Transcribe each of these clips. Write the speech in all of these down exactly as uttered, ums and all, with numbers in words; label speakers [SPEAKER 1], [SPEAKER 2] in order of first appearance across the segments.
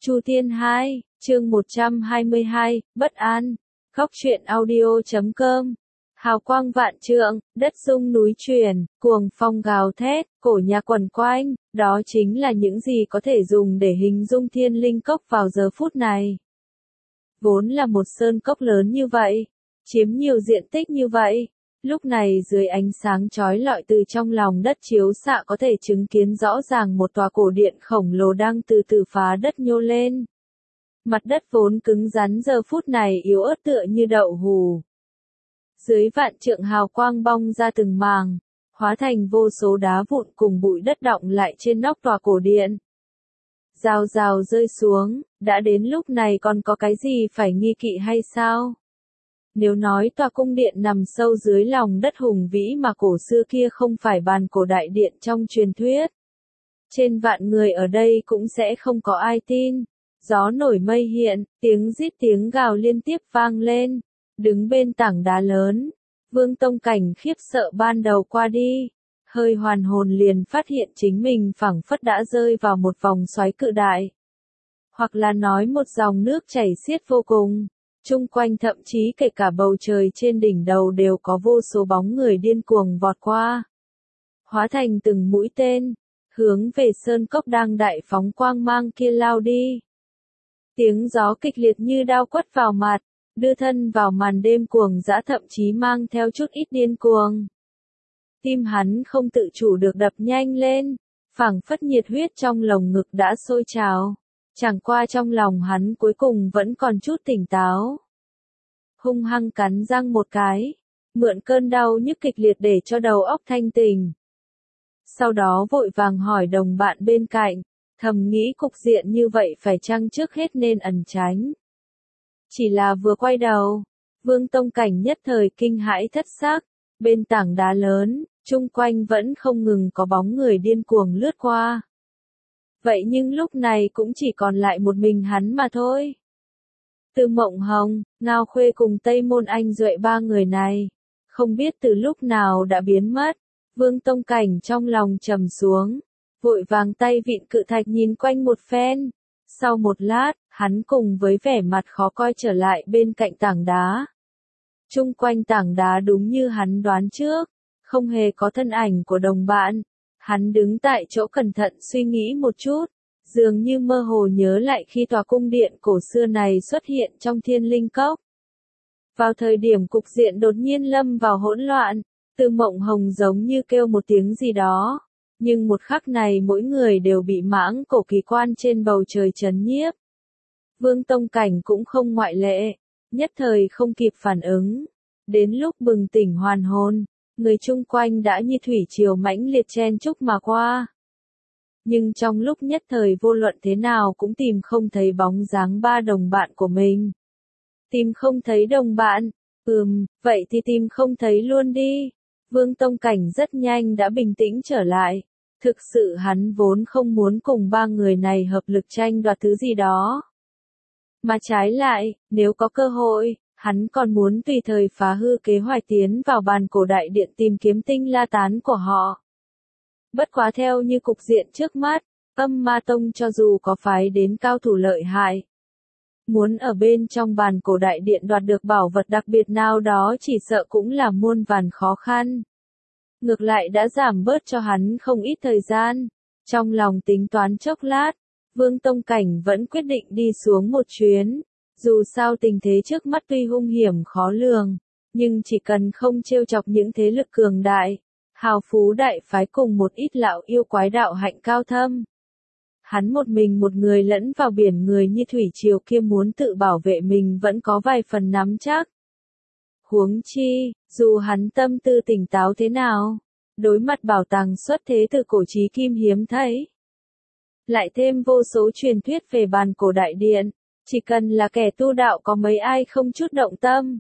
[SPEAKER 1] Chu Thiên hai, chương một trăm hai mươi hai, bất an. Khóc truyện audio chấm com. Hào quang vạn trượng, đất rung núi chuyển, cuồng phong gào thét, cổ nhà quần quanh, đó chính là những gì có thể dùng để hình dung Thiên Linh Cốc vào giờ phút này. Vốn là một sơn cốc lớn như vậy, chiếm nhiều diện tích như vậy, lúc này dưới ánh sáng chói lọi từ trong lòng đất chiếu xạ có thể chứng kiến rõ ràng một tòa cổ điện khổng lồ đang từ từ phá đất nhô lên. Mặt đất vốn cứng rắn giờ phút này yếu ớt tựa như đậu hù. Dưới vạn trượng hào quang bong ra từng màng, hóa thành vô số đá vụn cùng bụi đất đọng lại trên nóc tòa cổ điện. Rào rào rơi xuống, đã đến lúc này còn có cái gì phải nghi kỵ hay sao? Nếu nói tòa cung điện nằm sâu dưới lòng đất hùng vĩ mà cổ xưa kia không phải bàn cổ đại điện trong truyền thuyết, trên vạn người ở đây cũng sẽ không có ai tin. Gió nổi mây hiện, tiếng rít tiếng gào liên tiếp vang lên. Đứng bên tảng đá lớn, Vương Tông Cảnh khiếp sợ ban đầu qua đi, hơi hoàn hồn liền phát hiện chính mình phảng phất đã rơi vào một vòng xoáy cự đại. Hoặc là nói một dòng nước chảy xiết vô cùng, chung quanh thậm chí kể cả bầu trời trên đỉnh đầu đều có vô số bóng người điên cuồng vọt qua. Hóa thành từng mũi tên, hướng về sơn cốc đang đại phóng quang mang kia lao đi. Tiếng gió kịch liệt như đao quất vào mặt, đưa thân vào màn đêm cuồng dã thậm chí mang theo chút ít điên cuồng. Tim hắn không tự chủ được đập nhanh lên, phảng phất nhiệt huyết trong lồng ngực đã sôi trào. Chẳng qua trong lòng hắn cuối cùng vẫn còn chút tỉnh táo. Hung hăng cắn răng một cái, mượn cơn đau nhức kịch liệt để cho đầu óc thanh tỉnh. Sau đó vội vàng hỏi đồng bạn bên cạnh, thầm nghĩ cục diện như vậy phải chăng trước hết nên ẩn tránh. Chỉ là vừa quay đầu, Vương Tông Cảnh nhất thời kinh hãi thất xác, bên tảng đá lớn, chung quanh vẫn không ngừng có bóng người điên cuồng lướt qua. Vậy nhưng lúc này cũng chỉ còn lại một mình hắn mà thôi. Từ Mộng Hồng, Ngao Khuê cùng Tây Môn Anh Duệ ba người này, không biết từ lúc nào đã biến mất. Vương Tông Cảnh trong lòng trầm xuống, vội vàng tay vịn cự thạch nhìn quanh một phen. Sau một lát, hắn cùng với vẻ mặt khó coi trở lại bên cạnh tảng đá. Chung quanh tảng đá đúng như hắn đoán trước, không hề có thân ảnh của đồng bạn. Hắn đứng tại chỗ cẩn thận suy nghĩ một chút, dường như mơ hồ nhớ lại khi tòa cung điện cổ xưa này xuất hiện trong Thiên Linh Cốc. Vào thời điểm cục diện đột nhiên lâm vào hỗn loạn, Từ Mộng Hồng giống như kêu một tiếng gì đó, nhưng một khắc này mỗi người đều bị mãng cổ kỳ quan trên bầu trời trấn nhiếp. Vương Tông Cảnh cũng không ngoại lệ, nhất thời không kịp phản ứng. Đến lúc bừng tỉnh hoàn hồn, người chung quanh đã như thủy triều mãnh liệt chen chúc mà qua. Nhưng trong lúc nhất thời vô luận thế nào cũng tìm không thấy bóng dáng ba đồng bạn của mình. Tìm không thấy đồng bạn, ừm, vậy thì tìm không thấy luôn đi. Vương Tông Cảnh rất nhanh đã bình tĩnh trở lại. Thực sự hắn vốn không muốn cùng ba người này hợp lực tranh đoạt thứ gì đó. Mà trái lại, nếu có cơ hội, hắn còn muốn tùy thời phá hư kế hoạch tiến vào bàn cổ đại điện tìm kiếm tinh la tán của họ. Bất quá theo như cục diện trước mắt, Âm Ma Tông cho dù có phái đến cao thủ lợi hại, muốn ở bên trong bàn cổ đại điện đoạt được bảo vật đặc biệt nào đó chỉ sợ cũng là muôn vàn khó khăn. Ngược lại đã giảm bớt cho hắn không ít thời gian. Trong lòng tính toán chốc lát, Vương Tông Cảnh vẫn quyết định đi xuống một chuyến. Dù sao tình thế trước mắt tuy hung hiểm khó lường, nhưng chỉ cần không trêu chọc những thế lực cường đại, hào phú đại phái cùng một ít lão yêu quái đạo hạnh cao thâm. Hắn một mình một người lẫn vào biển người như thủy triều kia muốn tự bảo vệ mình vẫn có vài phần nắm chắc. Huống chi, dù hắn tâm tư tỉnh táo thế nào, đối mặt bảo tàng xuất thế từ cổ chí kim hiếm thấy. Lại thêm vô số truyền thuyết về bàn cổ đại điện, chỉ cần là kẻ tu đạo có mấy ai không chút động tâm.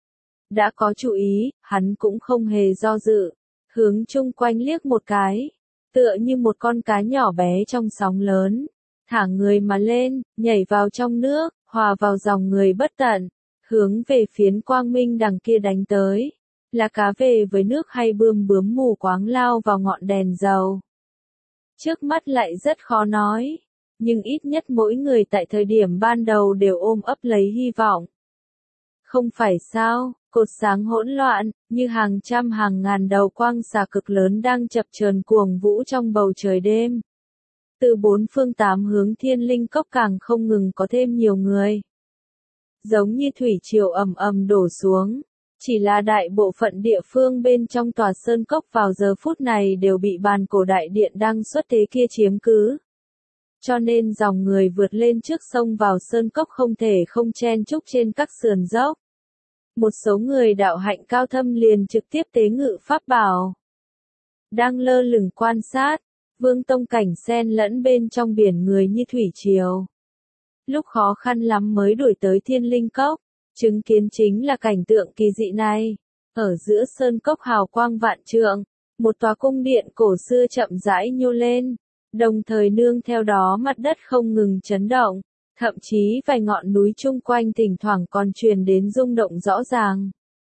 [SPEAKER 1] Đã có chủ ý, hắn cũng không hề do dự, hướng chung quanh liếc một cái, tựa như một con cá nhỏ bé trong sóng lớn, thả người mà lên, nhảy vào trong nước, hòa vào dòng người bất tận. Hướng về phiến quang minh đằng kia đánh tới, là cá về với nước hay bươm bướm mù quáng lao vào ngọn đèn dầu. Trước mắt lại rất khó nói, nhưng ít nhất mỗi người tại thời điểm ban đầu đều ôm ấp lấy hy vọng. Không phải sao, cột sáng hỗn loạn, như hàng trăm hàng ngàn đầu quang xà cực lớn đang chập chờn cuồng vũ trong bầu trời đêm. Từ bốn phương tám hướng Thiên Linh Cốc càng không ngừng có thêm nhiều người. Giống như thủy triều ầm ầm đổ xuống, chỉ là đại bộ phận địa phương bên trong tòa sơn cốc vào giờ phút này đều bị bàn cổ đại điện đang xuất thế kia chiếm cứ. Cho nên dòng người vượt lên trước sông vào sơn cốc không thể không chen chúc trên các sườn dốc. Một số người đạo hạnh cao thâm liền trực tiếp tế ngự pháp bảo. Đang lơ lửng quan sát, Vương Tông Cảnh xen lẫn bên trong biển người như thủy triều. Lúc khó khăn lắm mới đuổi tới Thiên Linh Cốc, chứng kiến chính là cảnh tượng kỳ dị này. Ở giữa sơn cốc hào quang vạn trượng, một tòa cung điện cổ xưa chậm rãi nhô lên, đồng thời nương theo đó mặt đất không ngừng chấn động, thậm chí vài ngọn núi chung quanh thỉnh thoảng còn truyền đến rung động rõ ràng.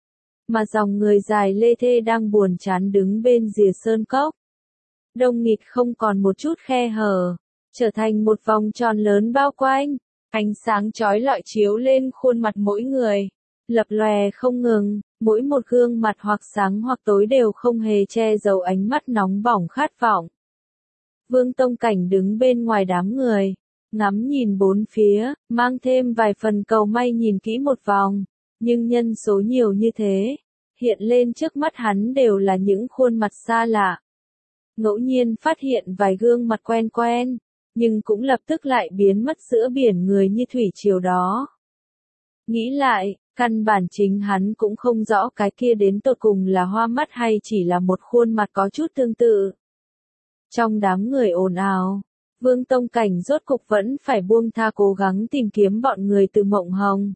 [SPEAKER 1] Mà dòng người dài lê thê đang buồn chán đứng bên rìa sơn cốc. Đông nghịt không còn một chút khe hở, trở thành một vòng tròn lớn bao quanh, ánh sáng chói lọi chiếu lên khuôn mặt mỗi người, lập lòe không ngừng, mỗi một gương mặt hoặc sáng hoặc tối đều không hề che giấu ánh mắt nóng bỏng khát vọng. Vương Tông Cảnh đứng bên ngoài đám người, ngắm nhìn bốn phía, mang thêm vài phần cầu may nhìn kỹ một vòng, nhưng nhân số nhiều như thế, hiện lên trước mắt hắn đều là những khuôn mặt xa lạ. Ngẫu nhiên phát hiện vài gương mặt quen quen, nhưng cũng lập tức lại biến mất giữa biển người như thủy triều đó. Nghĩ lại, căn bản chính hắn cũng không rõ cái kia đến tột cùng là hoa mắt hay chỉ là một khuôn mặt có chút tương tự. Trong đám người ồn ào, Vương Tông Cảnh rốt cục vẫn phải buông tha cố gắng tìm kiếm bọn người từ Mộng Hồng.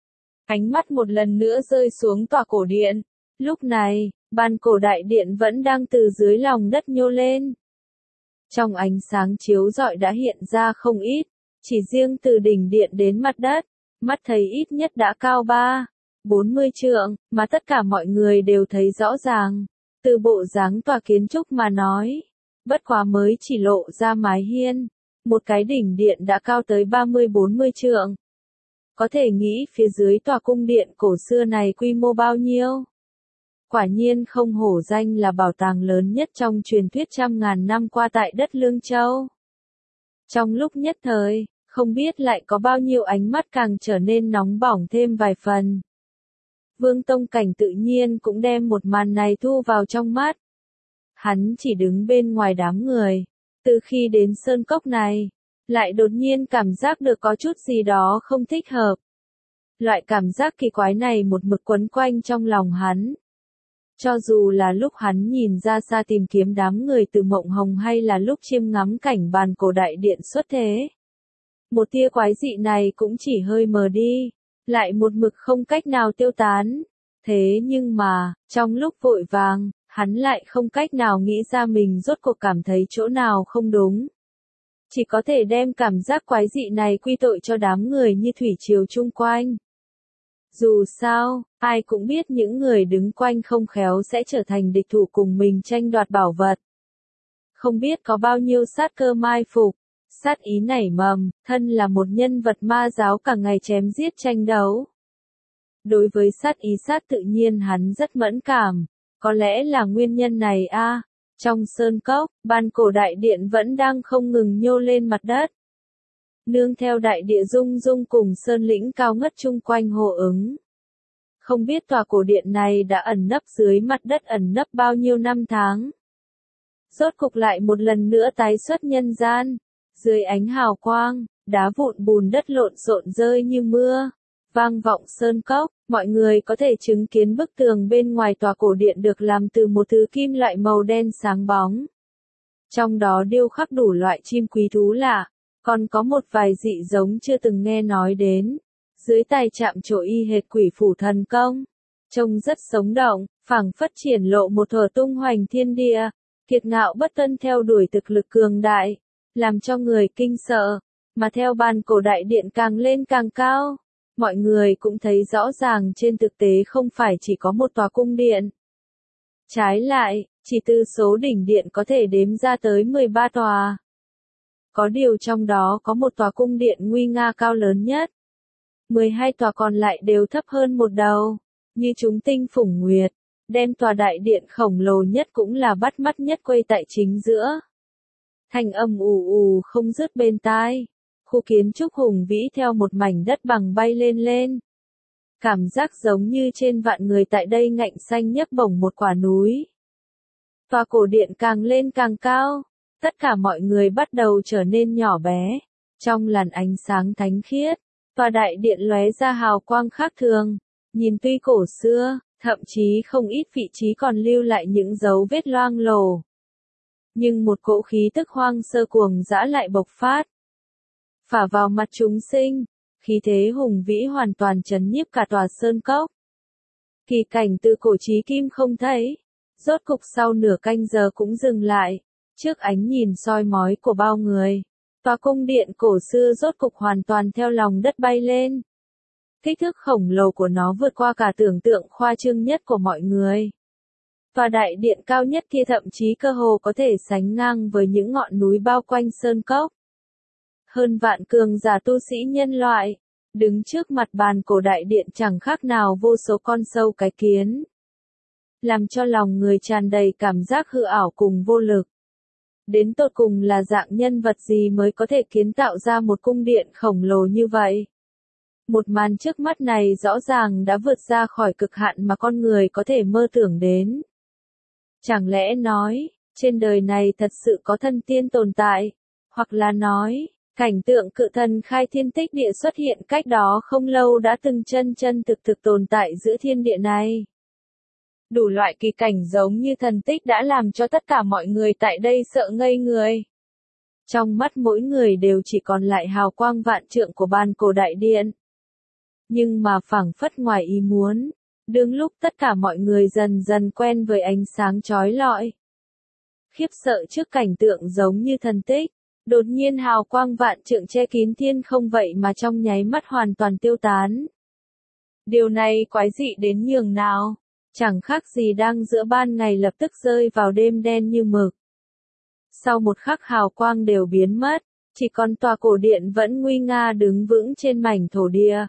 [SPEAKER 1] Ánh mắt một lần nữa rơi xuống tòa cổ điện. Lúc này, bàn cổ đại điện vẫn đang từ dưới lòng đất nhô lên. Trong ánh sáng chiếu rọi đã hiện ra không ít, chỉ riêng từ đỉnh điện đến mặt đất, mắt thấy ít nhất đã cao ba, bốn mươi trượng, mà tất cả mọi người đều thấy rõ ràng. Từ bộ dáng tòa kiến trúc mà nói, bất quá mới chỉ lộ ra mái hiên, một cái đỉnh điện đã cao tới ba mươi bốn mươi trượng. Có thể nghĩ phía dưới tòa cung điện cổ xưa này quy mô bao nhiêu? Quả nhiên không hổ danh là bảo tàng lớn nhất trong truyền thuyết trăm ngàn năm qua tại đất Lương Châu. Trong lúc nhất thời, không biết lại có bao nhiêu ánh mắt càng trở nên nóng bỏng thêm vài phần. Vương Tông Cảnh tự nhiên cũng đem một màn này thu vào trong mắt. Hắn chỉ đứng bên ngoài đám người. Từ khi đến sơn cốc này, lại đột nhiên cảm giác được có chút gì đó không thích hợp. Loại cảm giác kỳ quái này một mực quấn quanh trong lòng hắn. Cho dù là lúc hắn nhìn ra xa tìm kiếm đám người từ Mộng Hồng hay là lúc chiêm ngắm cảnh bàn cổ đại điện xuất thế. Một tia quái dị này cũng chỉ hơi mờ đi, lại một mực không cách nào tiêu tán. Thế nhưng mà, trong lúc vội vàng, hắn lại không cách nào nghĩ ra mình rốt cuộc cảm thấy chỗ nào không đúng. Chỉ có thể đem cảm giác quái dị này quy tội cho đám người như thủy triều chung quanh. Dù sao, ai cũng biết những người đứng quanh không khéo sẽ trở thành địch thủ cùng mình tranh đoạt bảo vật. Không biết có bao nhiêu sát cơ mai phục, sát ý nảy mầm, thân là một nhân vật ma giáo cả ngày chém giết tranh đấu. Đối với sát ý sát tự nhiên hắn rất mẫn cảm, có lẽ là nguyên nhân này a. À, trong sơn cốc, bàn cổ đại điện vẫn đang không ngừng nhô lên mặt đất. Nương theo đại địa rung rung cùng sơn lĩnh cao ngất chung quanh hồ ứng. Không biết tòa cổ điện này đã ẩn nấp dưới mặt đất ẩn nấp bao nhiêu năm tháng. Rốt cục lại một lần nữa tái xuất nhân gian. Dưới ánh hào quang, đá vụn bùn đất lộn xộn rơi như mưa. Vang vọng sơn cốc, mọi người có thể chứng kiến bức tường bên ngoài tòa cổ điện được làm từ một thứ kim loại màu đen sáng bóng. Trong đó điêu khắc đủ loại chim quý thú lạ, còn có một vài dị giống chưa từng nghe nói đến. Dưới tay chạm trổ y hệt quỷ phủ thần công, trông rất sống động, phảng phất triển lộ một thuở tung hoành thiên địa, kiệt ngạo bất tuân theo đuổi thực lực cường đại, làm cho người kinh sợ, mà theo bàn cổ đại điện càng lên càng cao. Mọi người cũng thấy rõ ràng trên thực tế không phải chỉ có một tòa cung điện. Trái lại, chỉ từ số đỉnh điện có thể đếm ra tới mười ba tòa. Có điều trong đó có một tòa cung điện nguy nga cao lớn nhất. mười hai tòa còn lại đều thấp hơn một đầu, như chúng tinh phủng nguyệt, đem tòa đại điện khổng lồ nhất cũng là bắt mắt nhất quây tại chính giữa. Thanh âm ù ù không dứt bên tai, khu kiến trúc hùng vĩ theo một mảnh đất bằng bay lên lên. Cảm giác giống như trên vạn người tại đây ngạnh xanh nhấc bổng một quả núi. Tòa cổ điện càng lên càng cao, tất cả mọi người bắt đầu trở nên nhỏ bé, trong làn ánh sáng thánh khiết. Tòa đại điện lóe ra hào quang khác thường, nhìn tuy cổ xưa, thậm chí không ít vị trí còn lưu lại những dấu vết loang lổ. Nhưng một cỗ khí tức hoang sơ cuồng dã lại bộc phát, phả vào mặt chúng sinh, khí thế hùng vĩ hoàn toàn chấn nhiếp cả tòa sơn cốc. Kỳ cảnh từ cổ chí kim không thấy, rốt cục sau nửa canh giờ cũng dừng lại, trước ánh nhìn soi mói của bao người. Tòa cung điện cổ xưa rốt cục hoàn toàn theo lòng đất bay lên. Kích thước khổng lồ của nó vượt qua cả tưởng tượng khoa trương nhất của mọi người. Tòa đại điện cao nhất kia thậm chí cơ hồ có thể sánh ngang với những ngọn núi bao quanh sơn cốc. Hơn vạn cường giả tu sĩ nhân loại, đứng trước mặt bàn cổ đại điện chẳng khác nào vô số con sâu cái kiến. Làm cho lòng người tràn đầy cảm giác hư ảo cùng vô lực. Đến tột cùng là dạng nhân vật gì mới có thể kiến tạo ra một cung điện khổng lồ như vậy? Một màn trước mắt này rõ ràng đã vượt ra khỏi cực hạn mà con người có thể mơ tưởng đến. Chẳng lẽ nói, trên đời này thật sự có thần tiên tồn tại? Hoặc là nói, cảnh tượng cự thần khai thiên tích địa xuất hiện cách đó không lâu đã từng chân chân thực thực tồn tại giữa thiên địa này? Đủ loại kỳ cảnh giống như thần tích đã làm cho tất cả mọi người tại đây sợ ngây người. Trong mắt mỗi người đều chỉ còn lại hào quang vạn trượng của bàn cổ đại điện. Nhưng mà phảng phất ngoài ý muốn, đương lúc tất cả mọi người dần dần quen với ánh sáng chói lọi, khiếp sợ trước cảnh tượng giống như thần tích, đột nhiên hào quang vạn trượng che kín thiên không vậy mà trong nháy mắt hoàn toàn tiêu tán. Điều này quái dị đến nhường nào? Chẳng khác gì đang giữa ban ngày lập tức rơi vào đêm đen như mực. Sau một khắc hào quang đều biến mất, chỉ còn tòa cổ điện vẫn nguy nga đứng vững trên mảnh thổ địa.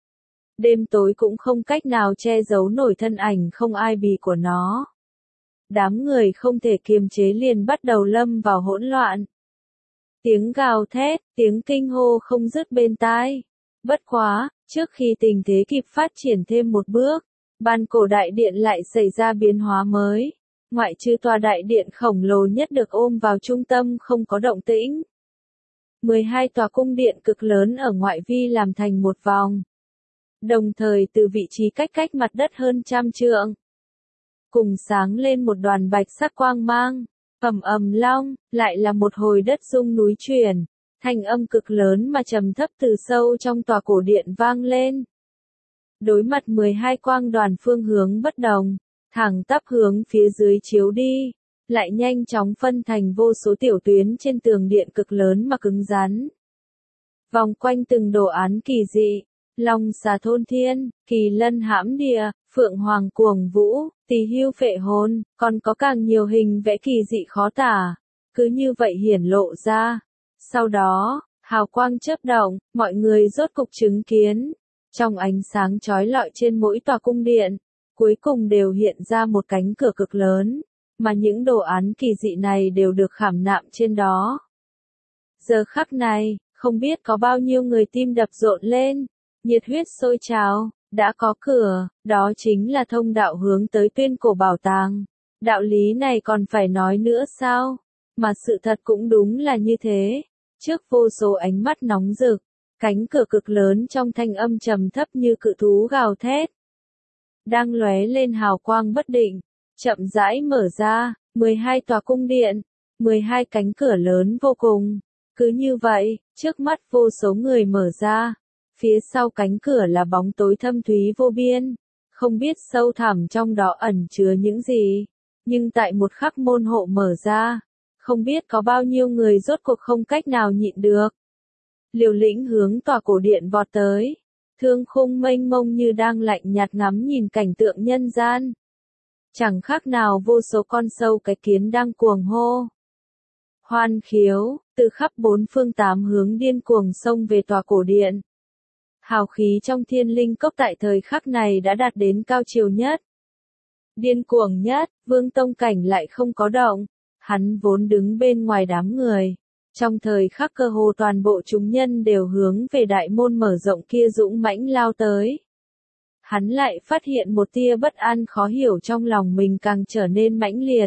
[SPEAKER 1] Đêm tối cũng không cách nào che giấu nổi thân ảnh không ai bì của nó. Đám người không thể kiềm chế liền bắt đầu lâm vào hỗn loạn. Tiếng gào thét, tiếng kinh hô không dứt bên tai. Bất quá, trước khi tình thế kịp phát triển thêm một bước, bàn cổ đại điện lại xảy ra biến hóa mới. Ngoại trừ tòa đại điện khổng lồ nhất được ôm vào trung tâm không có động tĩnh. mười hai tòa cung điện cực lớn ở ngoại vi làm thành một vòng. Đồng thời từ vị trí cách cách mặt đất hơn trăm trượng, cùng sáng lên một đoàn bạch sắc quang mang, ầm ầm long, lại là một hồi đất rung núi chuyển, thanh âm cực lớn mà trầm thấp từ sâu trong tòa cổ điện vang lên. Đối mặt mười hai quang đoàn phương hướng bất đồng, thẳng tắp hướng phía dưới chiếu đi, lại nhanh chóng phân thành vô số tiểu tuyến trên tường điện cực lớn mà cứng rắn. Vòng quanh từng đồ án kỳ dị, long xà thôn thiên, kỳ lân hãm địa, phượng hoàng cuồng vũ, tỳ hưu phệ hồn, còn có càng nhiều hình vẽ kỳ dị khó tả, cứ như vậy hiển lộ ra. Sau đó, hào quang chớp động, mọi người rốt cục chứng kiến, trong ánh sáng chói lọi trên mỗi tòa cung điện, cuối cùng đều hiện ra một cánh cửa cực lớn, mà những đồ án kỳ dị này đều được khảm nạm trên đó. Giờ khắc này, không biết có bao nhiêu người tim đập rộn lên, nhiệt huyết sôi trào, đã có cửa, đó chính là thông đạo hướng tới tuyên cổ bảo tàng. Đạo lý này còn phải nói nữa sao? Mà sự thật cũng đúng là như thế. Trước vô số ánh mắt nóng rực, cánh cửa cực lớn trong thanh âm trầm thấp như cự thú gào thét, đang lóe lên hào quang bất định, chậm rãi mở ra, mười hai tòa cung điện, mười hai cánh cửa lớn vô cùng. Cứ như vậy, trước mắt vô số người mở ra, phía sau cánh cửa là bóng tối thâm thúy vô biên, không biết sâu thẳm trong đó ẩn chứa những gì, nhưng tại một khắc môn hộ mở ra, không biết có bao nhiêu người rốt cuộc không cách nào nhịn được. Liều lĩnh hướng tòa cổ điện vọt tới, thương khung mênh mông như đang lạnh nhạt ngắm nhìn cảnh tượng nhân gian. Chẳng khác nào vô số con sâu cái kiến đang cuồng hô. hoan khiếu, từ khắp bốn phương tám hướng điên cuồng xông về tòa cổ điện. Hào khí trong Thiên Linh Cốc tại thời khắc này đã đạt đến cao chiều nhất. Điên cuồng nhất, Vương Tông Cảnh lại không có động. Hắn vốn đứng bên ngoài đám người. Trong thời khắc cơ hồ toàn bộ chúng nhân đều hướng về đại môn mở rộng kia dũng mãnh lao tới. Hắn lại phát hiện một tia bất an khó hiểu trong lòng mình càng trở nên mãnh liệt.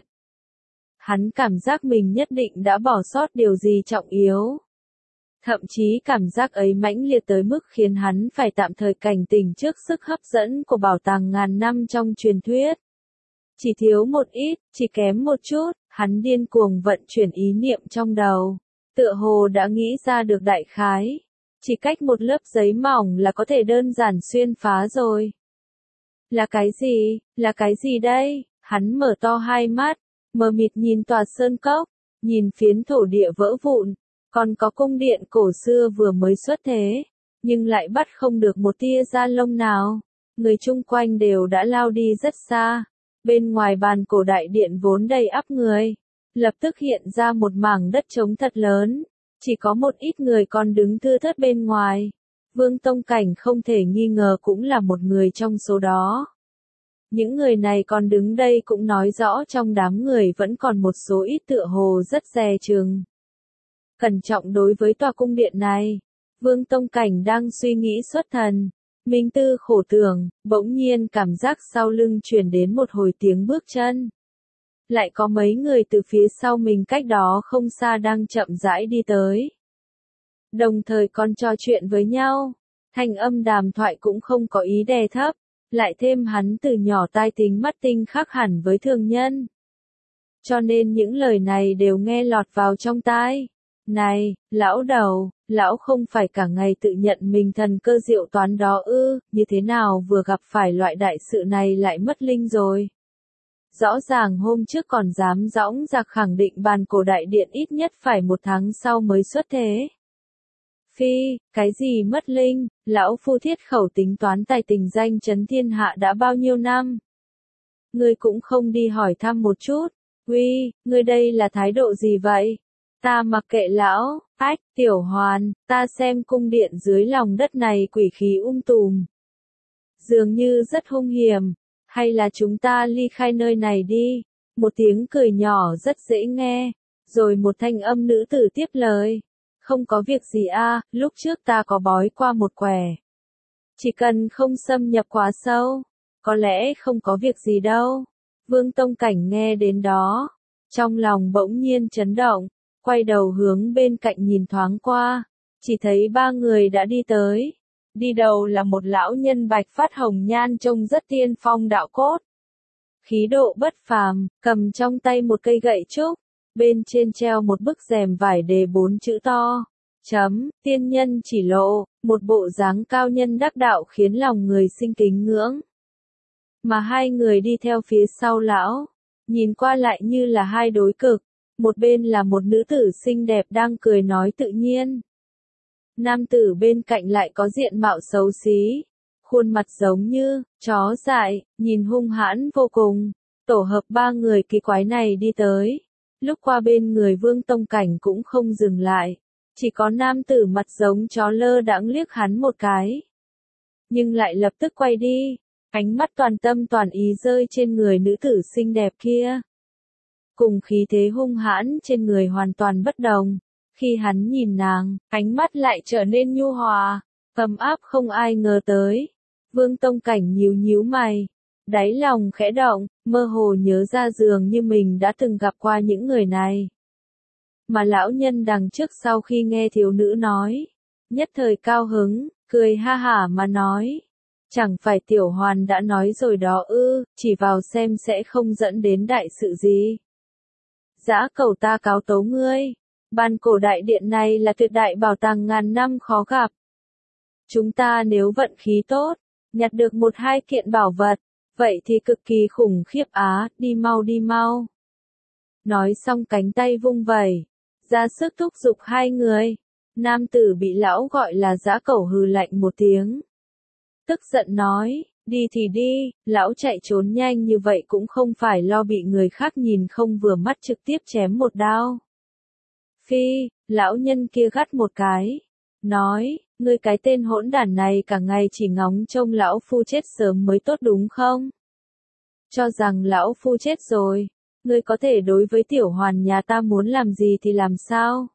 [SPEAKER 1] Hắn cảm giác mình nhất định đã bỏ sót điều gì trọng yếu. Thậm chí cảm giác ấy mãnh liệt tới mức khiến hắn phải tạm thời cảnh tỉnh trước sức hấp dẫn của bảo tàng ngàn năm trong truyền thuyết. Chỉ thiếu một ít, chỉ kém một chút, hắn điên cuồng vận chuyển ý niệm trong đầu. Tựa hồ đã nghĩ ra được đại khái. Chỉ cách một lớp giấy mỏng là có thể đơn giản xuyên phá rồi. Là cái gì? Là cái gì đây? Hắn mở to hai mắt, mờ mịt nhìn tòa sơn cốc, nhìn phiến thổ địa vỡ vụn, còn có cung điện cổ xưa vừa mới xuất thế, nhưng lại bắt không được một tia da lông nào. Người chung quanh đều đã lao đi rất xa. Bên ngoài bàn cổ đại điện vốn đầy ắp người, lập tức hiện ra một mảng đất trống thật lớn, chỉ có một ít người còn đứng thưa thớt bên ngoài. Vương Tông Cảnh không thể nghi ngờ cũng là một người trong số đó. Những người này còn đứng đây cũng nói rõ trong đám người vẫn còn một số ít tựa hồ rất dè chừng. Cẩn trọng đối với tòa cung điện này, Vương Tông Cảnh đang suy nghĩ xuất thần. Minh tư khổ tưởng, bỗng nhiên cảm giác sau lưng truyền đến một hồi tiếng bước chân. Lại có mấy người từ phía sau mình cách đó không xa đang chậm rãi đi tới. Đồng thời còn trò chuyện với nhau, thanh âm đàm thoại cũng không có ý đè thấp, lại thêm hắn từ nhỏ tai tính mắt tinh khác hẳn với thường nhân. Cho nên những lời này đều nghe lọt vào trong tai. Này, lão đầu, lão không phải cả ngày tự nhận mình thần cơ diệu toán đó ư, như thế nào vừa gặp phải loại đại sự này lại mất linh rồi. Rõ ràng hôm trước còn dám dõng dạc khẳng định bàn cổ đại điện ít nhất phải một tháng sau mới xuất thế. Phi, cái gì mất linh, lão phu thiết khẩu tính toán tài tình danh chấn thiên hạ đã bao nhiêu năm. Ngươi cũng không đi hỏi thăm một chút, uy, ngươi đây là thái độ gì vậy? Ta mặc kệ lão, ách, tiểu hoàn, ta xem cung điện dưới lòng đất này quỷ khí um tùm. Dường như rất hung hiểm, hay là chúng ta ly khai nơi này đi, một tiếng cười nhỏ rất dễ nghe, rồi một thanh âm nữ tử tiếp lời. Không có việc gì a, lúc trước ta có bói qua một quẻ. Chỉ cần không xâm nhập quá sâu, có lẽ không có việc gì đâu. Vương Tông Cảnh nghe đến đó, trong lòng bỗng nhiên chấn động. Quay đầu hướng bên cạnh nhìn thoáng qua, chỉ thấy ba người đã đi tới. Đi đầu là một lão nhân bạch phát hồng nhan trông rất tiên phong đạo cốt. Khí độ bất phàm, cầm trong tay một cây gậy trúc, bên trên treo một bức rèm vải đề bốn chữ to. Chấm, tiên nhân chỉ lộ, một bộ dáng cao nhân đắc đạo khiến lòng người sinh kính ngưỡng. Mà hai người đi theo phía sau lão, nhìn qua lại như là hai đối cực. Một bên là một nữ tử xinh đẹp đang cười nói tự nhiên. Nam tử bên cạnh lại có diện mạo xấu xí, khuôn mặt giống như chó dại, nhìn hung hãn vô cùng. Tổ hợp ba người kỳ quái này đi tới. Lúc qua bên người Vương Tông Cảnh cũng không dừng lại. Chỉ có nam tử mặt giống chó lơ đãng liếc hắn một cái. Nhưng lại lập tức quay đi. Ánh mắt toàn tâm toàn ý rơi trên người nữ tử xinh đẹp kia. Cùng khí thế hung hãn trên người hoàn toàn bất đồng. Khi hắn nhìn nàng, ánh mắt lại trở nên nhu hòa, ấm áp không ai ngờ tới. Vương Tông Cảnh nhíu nhíu mày, đáy lòng khẽ động, mơ hồ nhớ ra dường như mình đã từng gặp qua những người này. Mà lão nhân đằng trước sau khi nghe thiếu nữ nói, nhất thời cao hứng, cười ha hả mà nói. Chẳng phải tiểu hoàn đã nói rồi đó ư, chỉ vào xem sẽ không dẫn đến đại sự gì. Dã cẩu ta cáo tố ngươi. Bàn cổ đại điện này là tuyệt đại bảo tàng ngàn năm khó gặp. Chúng ta nếu vận khí tốt, nhặt được một hai kiện bảo vật, vậy thì cực kỳ khủng khiếp á, đi mau đi mau. Nói xong cánh tay vung vẩy, ra sức thúc giục hai người. Nam tử bị lão gọi là dã cẩu hừ lạnh một tiếng. Tức giận nói, đi thì đi, lão chạy trốn nhanh như vậy cũng không phải lo bị người khác nhìn không vừa mắt trực tiếp chém một đao. Phi, lão nhân kia gắt một cái. Nói, ngươi cái tên hỗn đản này cả ngày chỉ ngóng trông lão phu chết sớm mới tốt đúng không? Cho rằng lão phu chết rồi, ngươi có thể đối với tiểu hoàn nhà ta muốn làm gì thì làm sao?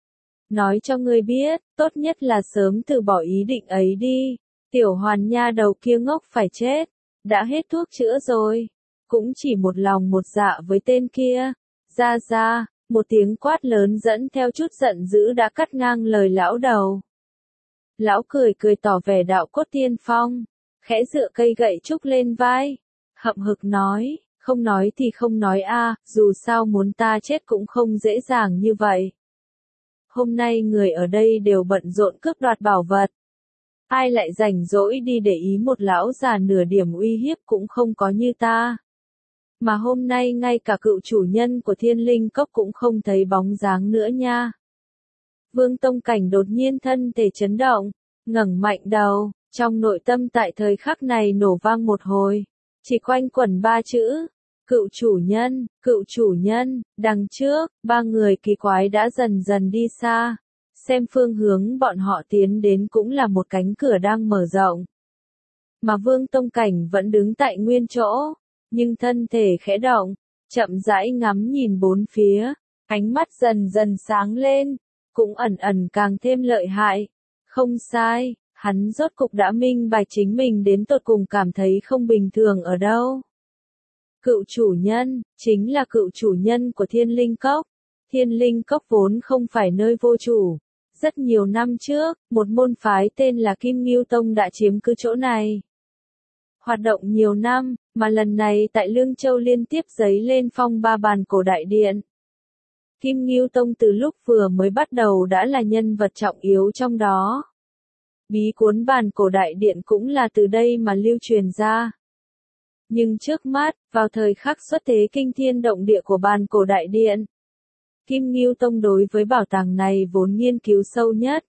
[SPEAKER 1] Nói cho ngươi biết, tốt nhất là sớm từ bỏ ý định ấy đi. Tiểu hoàn nha đầu kia ngốc phải chết, đã hết thuốc chữa rồi, cũng chỉ một lòng một dạ với tên kia. Ra ra, một tiếng quát lớn dẫn theo chút giận dữ đã cắt ngang lời lão đầu. Lão cười cười tỏ vẻ đạo cốt tiên phong, khẽ dựa cây gậy trúc lên vai, hậm hực nói, không nói thì không nói a, dù sao muốn ta chết cũng không dễ dàng như vậy. Hôm nay người ở đây đều bận rộn cướp đoạt bảo vật. Ai lại rảnh rỗi đi để ý một lão già nửa điểm uy hiếp cũng không có như ta. Mà hôm nay ngay cả cựu chủ nhân của Thiên Linh Cốc cũng không thấy bóng dáng nữa nha. Vương Tông Cảnh đột nhiên thân thể chấn động, ngẩng mạnh đầu, trong nội tâm tại thời khắc này nổ vang một hồi, chỉ quanh quẩn ba chữ, cựu chủ nhân, cựu chủ nhân. Đằng trước, ba người kỳ quái đã dần dần đi xa, xem phương hướng bọn họ tiến đến cũng là một cánh cửa đang mở rộng. Mà Vương Tông Cảnh vẫn đứng tại nguyên chỗ, nhưng thân thể khẽ động, chậm rãi ngắm nhìn bốn phía, ánh mắt dần dần sáng lên, cũng ẩn ẩn càng thêm lợi hại. Không sai, hắn rốt cục đã minh bạch chính mình đến tột cùng cảm thấy không bình thường ở đâu. Cựu chủ nhân, chính là cựu chủ nhân của Thiên Linh Cốc. Thiên Linh Cốc vốn không phải nơi vô chủ. Rất nhiều năm trước, một môn phái tên là Kim Ngưu Tông đã chiếm cứ chỗ này. Hoạt động nhiều năm, mà lần này tại Lương Châu liên tiếp giấy lên phong ba bàn cổ đại điện. Kim Ngưu Tông từ lúc vừa mới bắt đầu đã là nhân vật trọng yếu trong đó. Bí cuốn bàn cổ đại điện cũng là từ đây mà lưu truyền ra. Nhưng trước mắt, vào thời khắc xuất thế kinh thiên động địa của bàn cổ đại điện, Kim Ngưu Tông đối với bảo tàng này vốn nghiên cứu sâu nhất,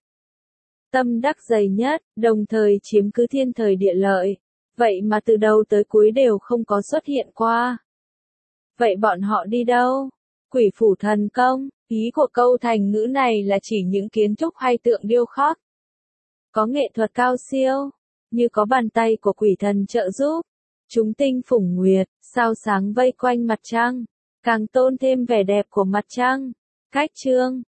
[SPEAKER 1] tâm đắc dày nhất, đồng thời chiếm cứ thiên thời địa lợi, vậy mà từ đầu tới cuối đều không có xuất hiện qua. Vậy bọn họ đi đâu? Quỷ phủ thần công, ý của câu thành ngữ này là chỉ những kiến trúc hay tượng điêu khắc có nghệ thuật cao siêu, như có bàn tay của quỷ thần trợ giúp, chúng tinh phủng nguyệt, sao sáng vây quanh mặt trăng, càng tôn thêm vẻ đẹp của mặt trăng. Cách chương